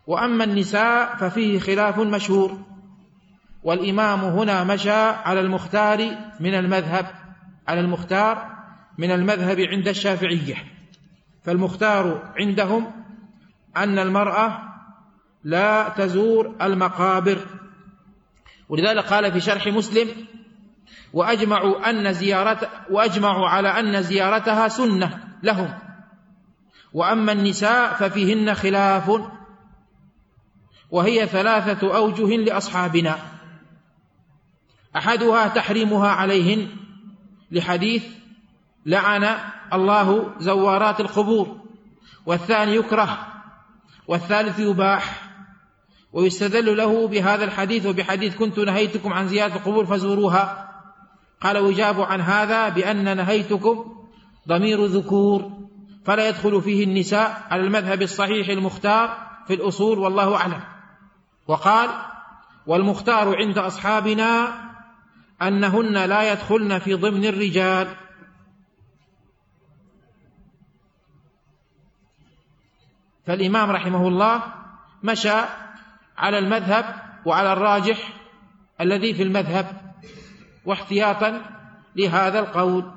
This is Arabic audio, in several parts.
وأما النساء ففيه خلاف مشهور، والإمام هنا مشى على المختار من المذهب عند الشافعية. فالمختار عندهم أن المرأة لا تزور المقابر، ولذلك قال في شرح مسلم: وأجمعوا على أن زيارتها سنة لهم، وأما النساء ففيهن خلاف، وهي 3 أوجه لأصحابنا: أحدها تحريمها عليهن لحديث لعن الله زوارات القبور، والثاني يكره، والثالث يباح. ويستدل له بهذا الحديث وبحديث كنت نهيتكم عن زيارة القبور فزوروها. قال: ويجاب عن هذا بأن نهيتكم ضمير ذكور، فلا يدخل فيه النساء على المذهب الصحيح المختار في الأصول، والله أعلم. وقال: والمختار عند أصحابنا أنهن لا يدخلن في ضمن الرجال. فالإمام رحمه الله مشى على المذهب وعلى الراجح الذي في المذهب واحتياطا لهذا القول.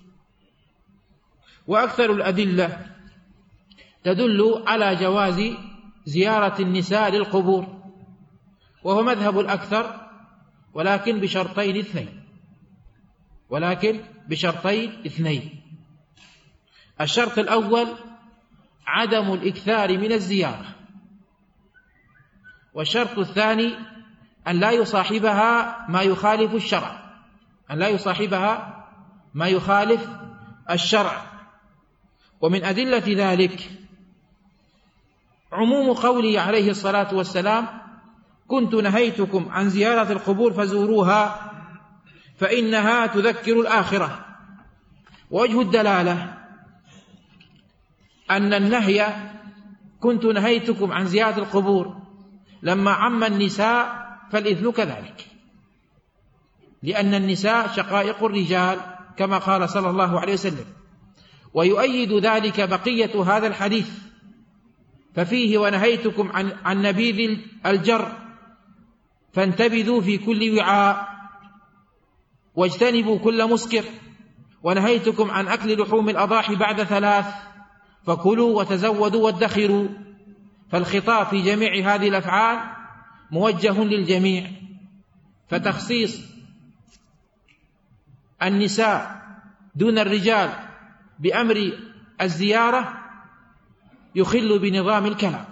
وأكثر الأدلة تدل على جواز زيارة النساء للقبور، وهو مذهب الأكثر، ولكن بشرطين اثنين. الشرط الأول عدم الإكثار من الزيارة، والشرط الثاني أن لا يصاحبها ما يخالف الشرع. ومن أدلة ذلك عموم قوله عليه الصلاة والسلام: كنت نهيتكم عن زيارة القبور فزوروها فإنها تذكر الآخرة. ووجه الدلالة أن النهي كنت نهيتكم عن زيارة القبور لما عم النساء فالإثم كذلك، لأن النساء شقائق الرجال كما قال صلى الله عليه وسلم. ويؤيد ذلك بقية هذا الحديث، ففيه: ونهيتكم عن نبيذ الجر فانتبذوا في كل وعاء، واجتنبوا كل مسكر، ونهيتكم عن أكل لحوم الأضاحي بعد 3 فكلوا وتزودوا وادخروا. فالخطاب في جميع هذه الأفعال موجه للجميع، فتخصيص النساء دون الرجال بأمر الزيارة يخل بنظام الكلام.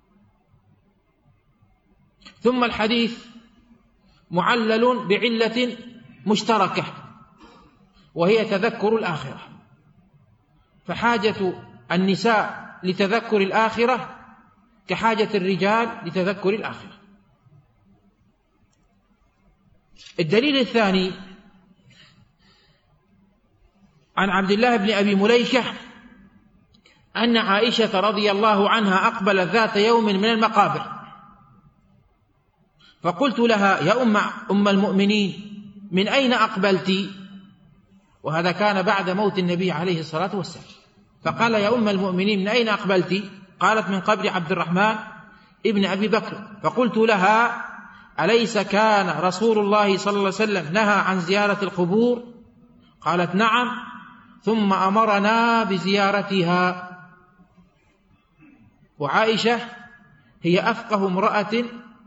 ثم الحديث معلل بعلة مشتركة، وهي تذكر الآخرة، فحاجة النساء لتذكر الآخرة كحاجة الرجال لتذكر الآخرة. الدليل الثاني عن عبد الله بن أبي مليكة أن عائشة رضي الله عنها أقبلت ذات يوم من المقابر، فقلت لها: يا أم المؤمنين، من أين أقبلت؟ وهذا كان بعد موت النبي عليه الصلاة والسلام. فقال: يا أم المؤمنين، من أين أقبلت؟ قالت: من قبر عبد الرحمن ابن أبي بكر. فقلت لها: أليس كان رسول الله صلى الله عليه وسلم نهى عن زيارة القبور؟ قالت: نعم، ثم أمرنا بزيارتها. وعائشة هي أفقه امرأة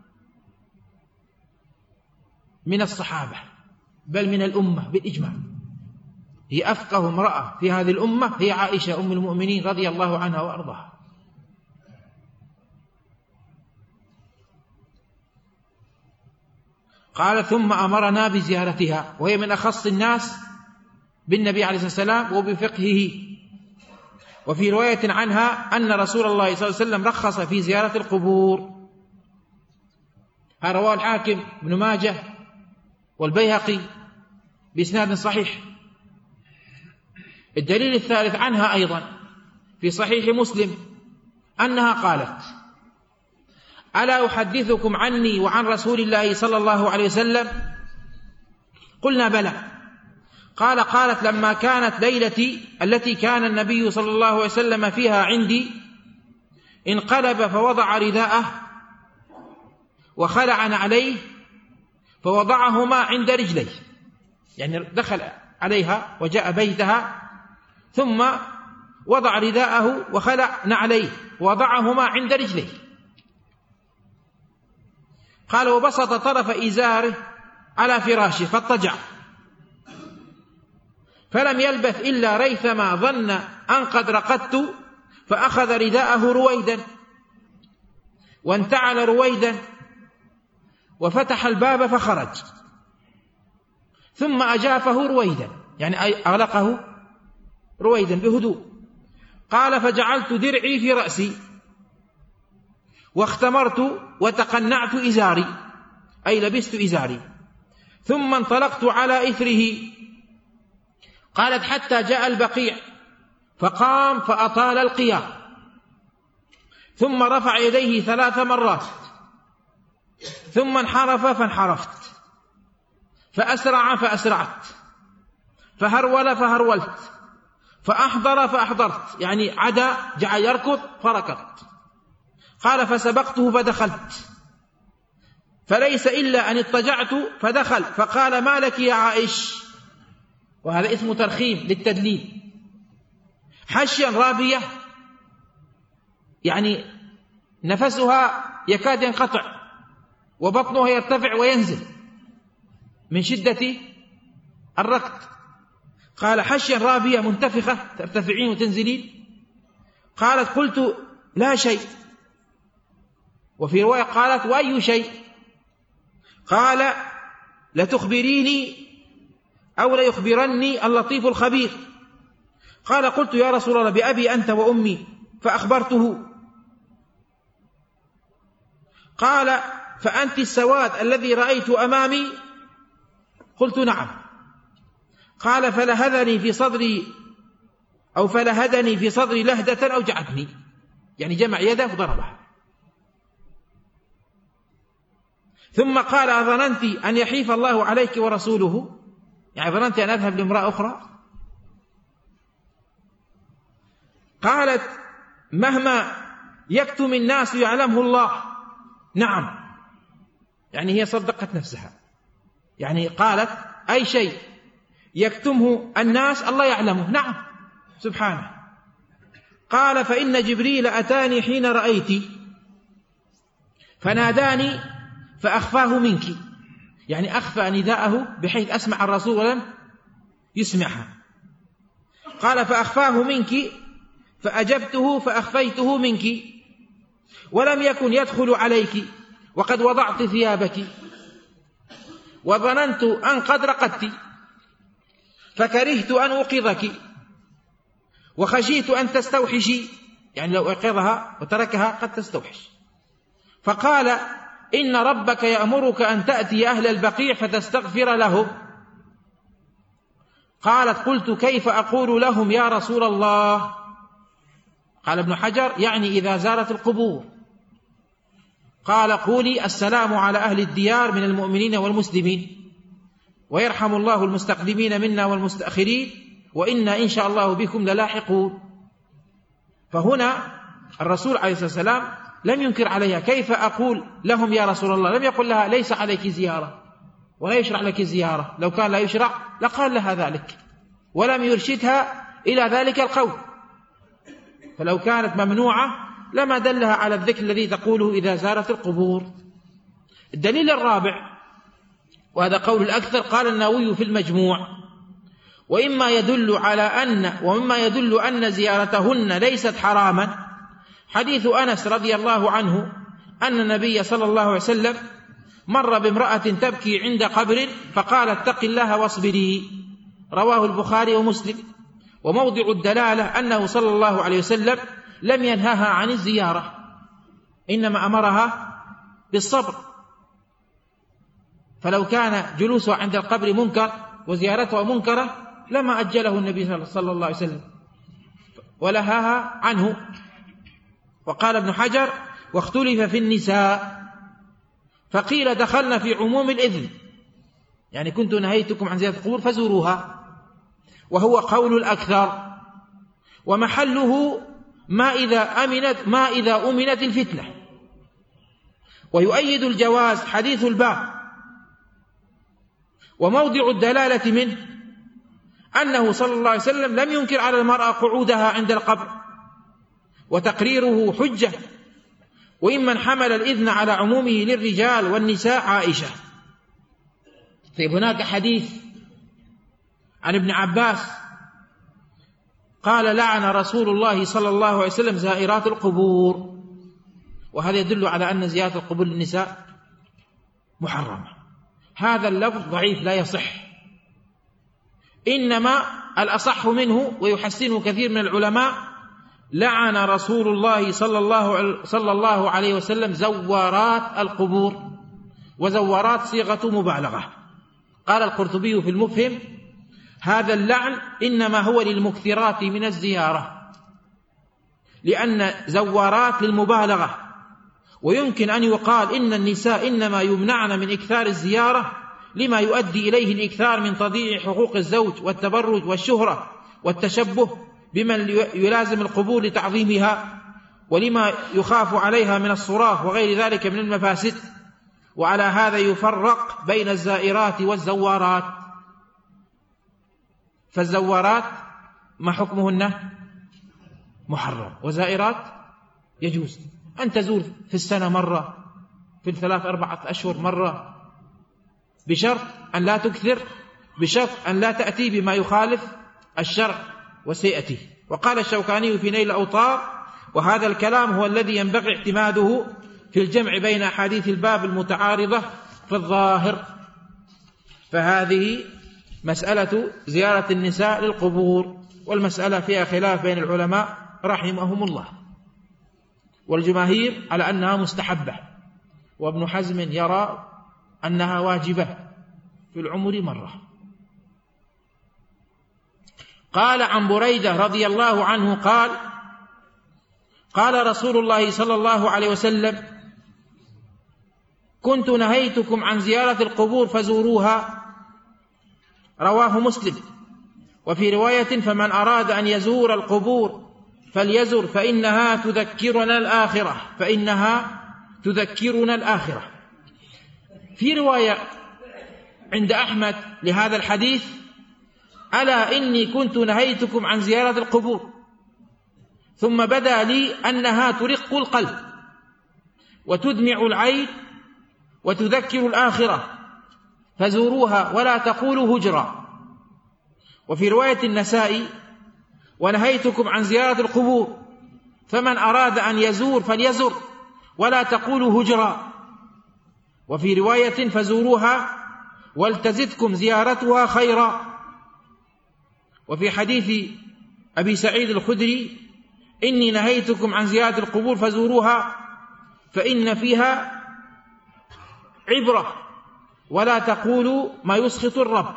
من الصحابة، بل من الأمة بالإجماع. هي أفقه امرأة في هذه الأمة هي عائشة أم المؤمنين رضي الله عنها وأرضاها. قال: ثم أمرنا بزيارتها، وهي من أخص الناس بالنبي عليه الصلاة والسلام وبفقهه. وفي رواية عنها أن رسول الله صلى الله عليه وسلم رخص في زيارة القبور. هذا رواه الحاكم ابن ماجه والبيهقي بإسناد صحيح. الدليل الثالث عنها أيضا في صحيح مسلم أنها قالت: ألا أحدثكم عني وعن رسول الله صلى الله عليه وسلم؟ قلنا: بلى. قالت: لما كانت ليلتي التي كان النبي صلى الله عليه وسلم فيها عندي انقلب فوضع رداءه وخلع نعليه فوضعهما عند رجليه، يعني دخل عليها وجاء بيتها ثم وضع رداءه وخلع نعليه ووضعهما عند رجليه. قال وبسط طرف إزاره على فراشه فاضطجع، فلم يلبث إلا ريثما ظن أن قد رقدت فأخذ رداءه رويدا وانتعل رويدا وفتح الباب فخرج، ثم أجافه رويدا، يعني أغلقه رويدا بهدوء. قال فجعلت درعي في رأسي واختمرت وتقنعت إزاري، أي لبست إزاري، ثم انطلقت على إثره. قالت حتى جاء البقيع فقام فأطال القيام، ثم رفع يديه 3 مرات، ثم انحرف فانحرفت، فأسرع فأسرعت، فهرول فهرولت، فأحضر فأحضرت، يعني عدا جعل يركض فركضت. قال فسبقته فدخلت، فليس إلا أن اضطجعت فدخل فقال ما لك يا عائش، وهذا اسم ترخيم للتدليل. حشيا رابية، يعني نفسها يكاد ينقطع وبطنها يرتفع وينزل من شدة الركض. قال حشيا رابية منتفخة، ترتفعين وتنزلين. قالت قلت لا شيء، وفي رواية قالت وأي شيء؟ قال لتخبريني أو ليخبرني اللطيف الخبير. قال قلت يا رسول الله بأبي أنت وأمي، فأخبرته. قال فأنت السواد الذي رأيت أمامي؟ قلت نعم. قال فلهذني في صدري أو فلهدني في صدري لهدة أوجعتني، يعني جمع يده وضربها. ثم قال أظننت أن يحيف الله عليك ورسوله، يعني ظننت أن أذهب لامرأة أخرى؟ قالت مهما يكتم الناس يعلمه الله. نعم، يعني هي صدقت نفسها، يعني قالت أي شيء يكتمه الناس الله يعلمه. نعم سبحانه. قال فإن جبريل أتاني حين رأيت فناداني فأخفاه منك، يعني أخفى نداءه بحيث أسمع الرسول ولم يسمعها. قال فأخفاه منك فأجبته فأخفيته منك، ولم يكن يدخل عليك وقد وضعت ثيابك، وظننت أن قد رقدت فكرهت أن أوقظك، وخشيت أن تستوحشي، يعني لو أوقظها وتركها قد تستوحش. فقال إن ربك يأمرك أن تأتي أهل البقيع فتستغفر لهم. قالت قلت كيف أقول لهم يا رسول الله؟ قال ابن حجر يعني إذا زارت القبور. قال قولي السلام على أهل الديار من المؤمنين والمسلمين، ويرحم الله المستقدمين منا والمستأخرين، وإنا إن شاء الله بكم للاحقون. فهنا الرسول عليه الصلاة والسلام لم ينكر عليها كيف أقول لهم يا رسول الله، لم يقل لها ليس عليك زيارة ولا يشرع لك زيارة، لو كان لا يشرع لقال لها ذلك، ولم يرشدها إلى ذلك القول. فلو كانت ممنوعة لما دلها على الذكر الذي تقوله إذا زارت القبور. الدليل الرابع، وهذا قول الأكثر، قال النووي في المجموع ومما يدل أن زيارتهن ليست حراما حديث أنس رضي الله عنه أن النبي صلى الله عليه وسلم مر بامرأة تبكي عند قبر فقال اتق الله واصبري، رواه البخاري ومسلم. وموضع الدلالة أنه صلى الله عليه وسلم لم ينهها عن الزيارة، إنما أمرها بالصبر. فلو كان جلوسها عند القبر منكر وزيارتها منكرة لما أجله النبي صلى الله عليه وسلم ولهاها عنه. وقال ابن حجر واختلف في النساء فقيل دخلنا في عموم الإذن، يعني كنت نهيتكم عن زيارة القبور فزوروها، وهو قول الأكثر. ومحله ما إذا أمنت الفتنة، ويؤيد الجواز حديث الباب. وموضع الدلالة منه أنه صلى الله عليه وسلم لم ينكر على المرأة قعودها عند القبر، وتقريره حجة. وإمن حمل الإذن على عمومه للرجال والنساء عائشة. طيب، هناك حديث عن ابن عباس قال: لعن رسول الله صلى الله عليه وسلم زائرات القبور. وهذا يدل على أن زيارة القبور للنساء محرمة. هذا اللفظ ضعيف لا يصح، إنما الأصح منه ويحسنه كثير من العلماء: لعن رسول الله صلى الله عليه وسلم زوارات القبور. وزوارات صيغة مبالغة. قال القرطبي في المفهم: هذا اللعن إنما هو للمكثرات من الزيارة، لأن زوارات للمبالغة. ويمكن أن يقال إن النساء إنما يمنعن من إكثار الزيارة لما يؤدي إليه الإكثار من تضييع حقوق الزوج والتبرج والشهرة والتشبه بمن يلازم القبور لتعظيمها، ولما يخاف عليها من الصراخ وغير ذلك من المفاسد. وعلى هذا يفرق بين الزائرات والزوارات. فالزوارات ما حكمهن؟ محرم. وزائرات يجوز أن تزور في السنة مرة، في 3-4 أشهر مرة، بشرط أن لا تكثر، بشرط أن لا تأتي بما يخالف الشرع وسيأتي. وقال الشوكاني في نيل الأوطار: وهذا الكلام هو الذي ينبغي اعتماده في الجمع بين أحاديث الباب المتعارضة في الظاهر. فهذه مسألة زيارة النساء للقبور، والمسألة فيها خلاف بين العلماء رحمهم الله، والجماهير على أنها مستحبة، وابن حزم يرى أنها واجبة في العمر مرة. قال عن بريدة رضي الله عنه قال: قال رسول الله صلى الله عليه وسلم: كنت نهيتكم عن زيارة القبور فزوروها. رواه مسلم. وفي رواية: فمن أراد أن يزور القبور فليزر فإنها تذكرنا الآخرة، فإنها تذكرنا الآخرة. في رواية عند أحمد لهذا الحديث: ألا إني كنت نهيتكم عن زيارة القبور، ثم بدا لي أنها ترق القلب وتدمع العين وتذكر الآخرة، فزوروها ولا تقولوا هجرا. وفي رواية النسائي: ونهيتكم عن زيارة القبور، فمن أراد أن يزور فليزر ولا تقولوا هجرا. وفي رواية: فزوروها ولتزدكم زيارتها خيرا. وفي حديث أبي سعيد الخدري: إني نهيتكم عن زيارة القبور فزوروها فإن فيها عبرة، ولا تقولوا ما يسخط الرب.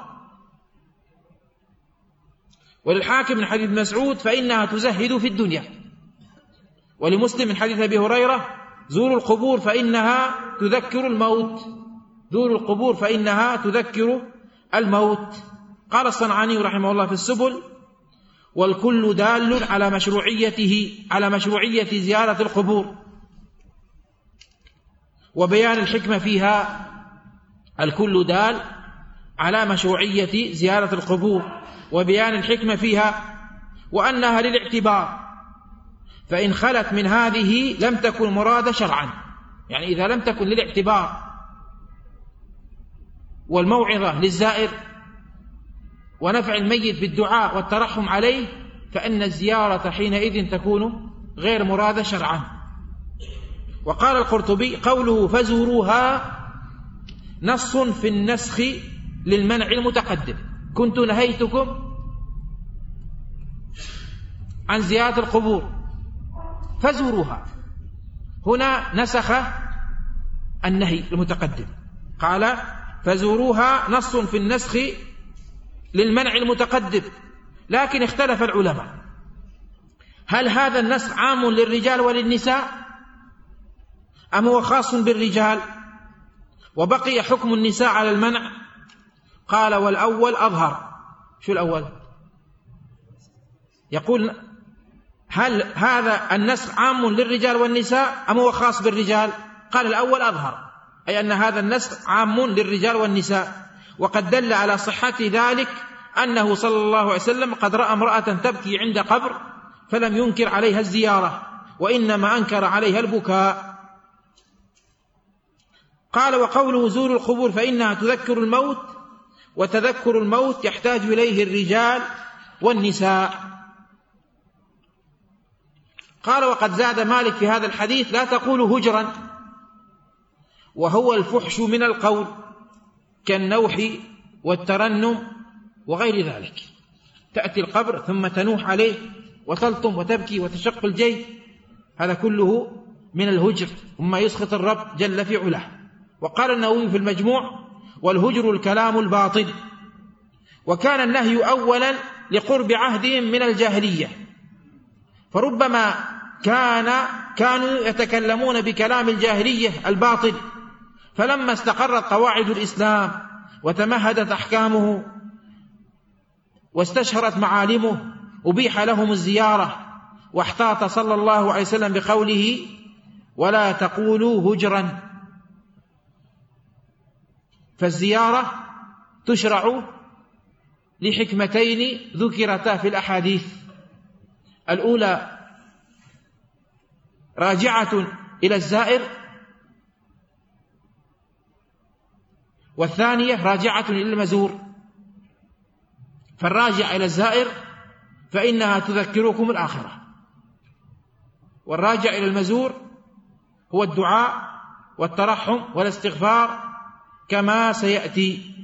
وللحاكم من حديث مسعود: فإنها تزهد في الدنيا. ولمسلم من حديث أبي هريرة: زوروا القبور فإنها تذكر الموت. زوروا القبور فإنها تذكر الموت. قال الصنعاني رحمه الله في السبل: والكل دال على مشروعية زيارة القبور وبيان الحكمة فيها. الكل دال على مشروعية زيارة القبور وبيان الحكمة فيها، وأنها للاعتبار، فإن خلت من هذه لم تكن مراد شرعا. يعني إذا لم تكن للاعتبار والموعظة للزائر ونفع الميت بالدعاء والترحم عليه، فإن الزيارة حينئذ تكون غير مراد شرعا. وقال القرطبي: قوله فزوروها نص في النسخ للمنع المتقدم. كنت نهيتكم عن زيارة القبور فزوروها، هنا نسخ النهي المتقدم، قال فزوروها نص في النسخ للمنع المتقدم. لكن اختلف العلماء: هل هذا النسخ عام للرجال وللنساء أم هو خاص بالرجال وبقي حكم النساء على المنع؟ قال: والأول أظهر. شو الأول؟ يقول: هل هذا النسخ عام للرجال والنساء أم هو خاص بالرجال؟ قال الأول أظهر، أي أن هذا النسخ عام للرجال والنساء. وقد دل على صحة ذلك أنه صلى الله عليه وسلم قد رأى امرأة تبكي عند قبر فلم ينكر عليها الزيارة، وإنما أنكر عليها البكاء. قال: وقوله زوروا القبور فإنها تذكر الموت، وتذكر الموت يحتاج إليه الرجال والنساء. قال: وقد زاد مالك في هذا الحديث: لا تقولوا هجرا، وهو الفحش من القول كالنوح والترنم وغير ذلك. تأتي القبر ثم تنوح عليه وتلطم وتبكي وتشق الجيب، هذا كله من الهجر وما يسخط الرب جل في علاه. وقال النووي في المجموع: والهجر الكلام الباطل. وكان النهي أولا لقرب عهدهم من الجاهلية، فربما كانوا يتكلمون بكلام الجاهلية الباطل، فلما استقرت قواعد الإسلام وتمهدت أحكامه واستشهرت معالمه أبيح لهم الزيارة، واحتاط صلى الله عليه وسلم بقوله: ولا تقولوا هجرا. فالزيارة تشرع لحكمتين ذكرتا في الأحاديث: الأولى راجعة إلى الزائر، والثانية راجعة إلى المزور. فالراجع إلى الزائر فإنها تذكركم الآخرة، والراجع إلى المزور هو الدعاء والترحم والاستغفار كما سيأتي.